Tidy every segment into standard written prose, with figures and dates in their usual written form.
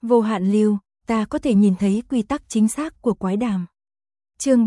Vô hạn lưu, ta có thể nhìn thấy quy tắc chính xác của quái đàm. Chương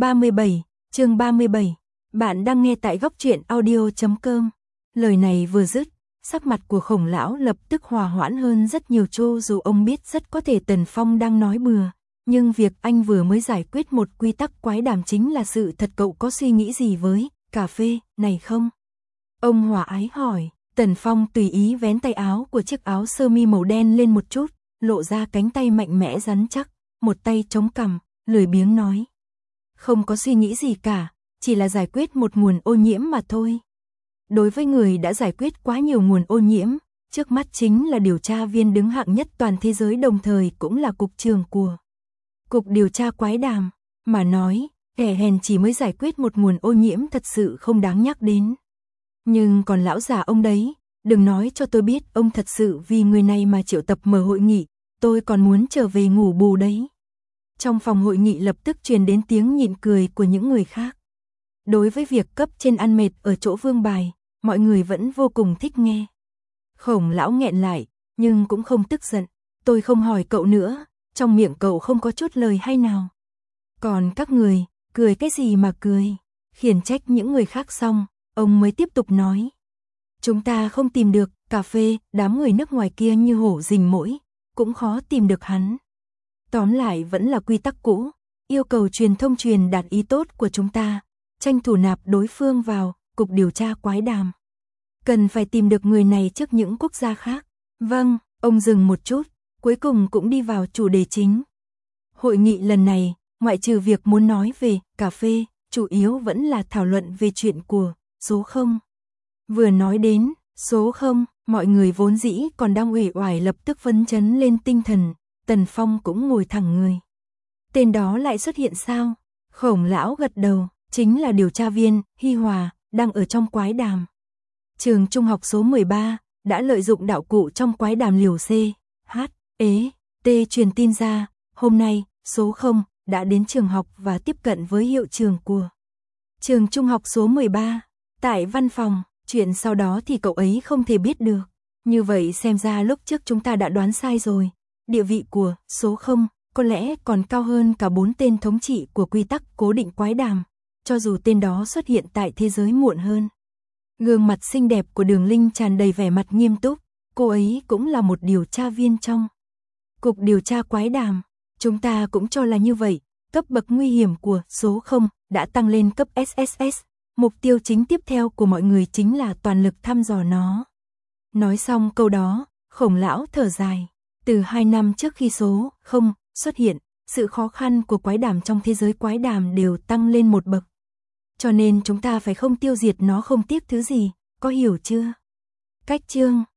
37, bạn đang nghe tại góc truyện audio.com. Lời này vừa dứt, sắc mặt của Khổng lão lập tức hòa hoãn hơn rất nhiều, cho dù ông biết rất có thể Tần Phong đang nói bừa, nhưng việc anh vừa mới giải quyết một quy tắc quái đàm chính là sự thật. Cậu có suy nghĩ gì với cà phê này không? Ông hòa ái hỏi. Tần Phong tùy ý vén tay áo của chiếc áo sơ mi màu đen lên một chút, lộ ra cánh tay mạnh mẽ rắn chắc, một tay chống cằm, lười biếng nói. Không có suy nghĩ gì cả, chỉ là giải quyết một nguồn ô nhiễm mà thôi. Đối với người đã giải quyết quá nhiều nguồn ô nhiễm, trước mắt chính là điều tra viên đứng hạng nhất toàn thế giới, đồng thời cũng là cục trưởng của Cục điều tra quái đàm, mà nói, kẻ hèn chỉ mới giải quyết một nguồn ô nhiễm thật sự không đáng nhắc đến. Nhưng còn lão già ông đấy, đừng nói cho tôi biết ông thật sự vì người này mà triệu tập mở hội nghị, tôi còn muốn trở về ngủ bù đấy. Trong phòng hội nghị lập tức truyền đến tiếng nhịn cười của những người khác. Đối với việc cấp trên ăn mệt ở chỗ vương bài, mọi người vẫn vô cùng thích nghe. Khổng lão nghẹn lại, nhưng cũng không tức giận. Tôi không hỏi cậu nữa, trong miệng cậu không có chút lời hay nào. Còn các người, cười cái gì mà cười? Khiển trách những người khác xong, ông mới tiếp tục nói. Chúng ta không tìm được cà phê, đám người nước ngoài kia như hổ rình mỗi, cũng khó tìm được hắn. Tóm lại vẫn là quy tắc cũ, yêu cầu truyền thông truyền đạt ý tốt của chúng ta, tranh thủ nạp đối phương vào cục điều tra quái đàm. Cần phải tìm được người này trước những quốc gia khác. Vâng, ông dừng một chút, cuối cùng cũng đi vào chủ đề chính. Hội nghị lần này, ngoại trừ việc muốn nói về cà phê, chủ yếu vẫn là thảo luận về chuyện của số 0. Vừa nói đến số 0, mọi người vốn dĩ còn đang uể oải lập tức phấn chấn lên tinh thần. Tần Phong cũng ngồi thẳng người. Tên đó lại xuất hiện sao? Khổng lão gật đầu, chính là điều tra viên Hi Hòa, đang ở trong quái đàm. Trường trung học số 13 đã lợi dụng đạo cụ trong quái đàm liều C, H, E, T truyền tin ra, hôm nay số 0 đã đến trường học và tiếp cận với hiệu trưởng của trường trung học số 13. Tại văn phòng, chuyện sau đó thì cậu ấy không thể biết được. Như vậy xem ra lúc trước chúng ta đã đoán sai rồi. Địa vị của số 0 có lẽ còn cao hơn cả 4 tên thống trị của quy tắc cố định quái đàm, cho dù tên đó xuất hiện tại thế giới muộn hơn. Gương mặt xinh đẹp của Đường Linh tràn đầy vẻ mặt nghiêm túc, cô ấy cũng là một điều tra viên trong cục điều tra quái đàm. Chúng ta cũng cho là như vậy, cấp bậc nguy hiểm của số 0 đã tăng lên cấp SSS, mục tiêu chính tiếp theo của mọi người chính là toàn lực thăm dò nó. Nói xong câu đó, Khổng lão thở dài. Từ 2 năm trước khi số 0 xuất hiện, sự khó khăn của quái đàm trong thế giới quái đàm đều tăng lên một bậc. Cho nên chúng ta phải không tiêu diệt nó không tiếc thứ gì, có hiểu chưa? Cách chương